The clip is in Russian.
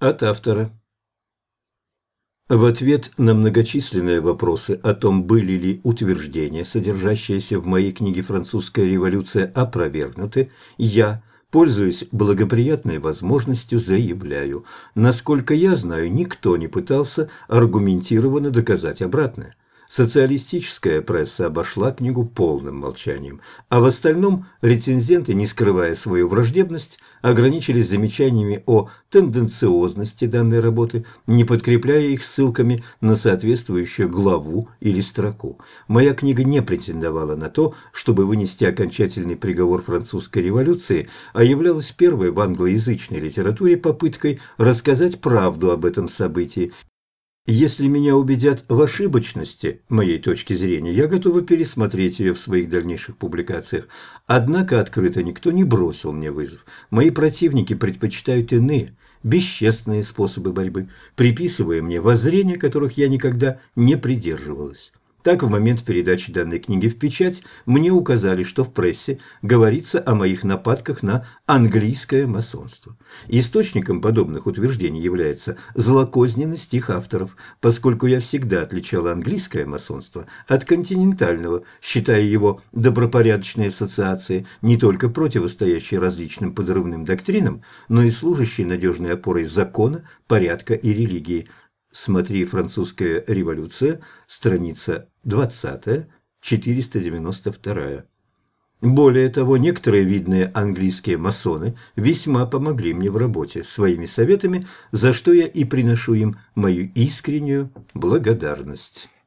От автора. В ответ на многочисленные вопросы о том, были ли утверждения, содержащиеся в моей книге «Французская революция», опровергнуты, я, пользуясь благоприятной возможностью, заявляю: насколько я знаю, никто не пытался аргументированно доказать обратное. Социалистическая пресса обошла книгу полным молчанием, а в остальном рецензенты, не скрывая свою враждебность, ограничились замечаниями о тенденциозности данной работы, не подкрепляя их ссылками на соответствующую главу или строку. Моя книга не претендовала на то, чтобы вынести окончательный приговор французской революции, а являлась первой в англоязычной литературе попыткой рассказать правду об этом событии. Если меня убедят в ошибочности моей точки зрения, я готова пересмотреть ее в своих дальнейших публикациях. Однако открыто никто не бросил мне вызов. Мои противники предпочитают иные, бесчестные способы борьбы, приписывая мне воззрения, которых я никогда не придерживалась. Так, в момент передачи данной книги в печать мне указали, что в прессе говорится о моих нападках на английское масонство. Источником подобных утверждений является злокозненность их авторов, поскольку я всегда отличала английское масонство от континентального, считая его добропорядочной ассоциацией, не только противостоящей различным подрывным доктринам, но и служащей надежной опорой закона, порядка и религии. Смотри «Французская революция», страница 20, 492. Более того, некоторые видные английские масоны весьма помогли мне в работе своими советами, за что я и приношу им мою искреннюю благодарность.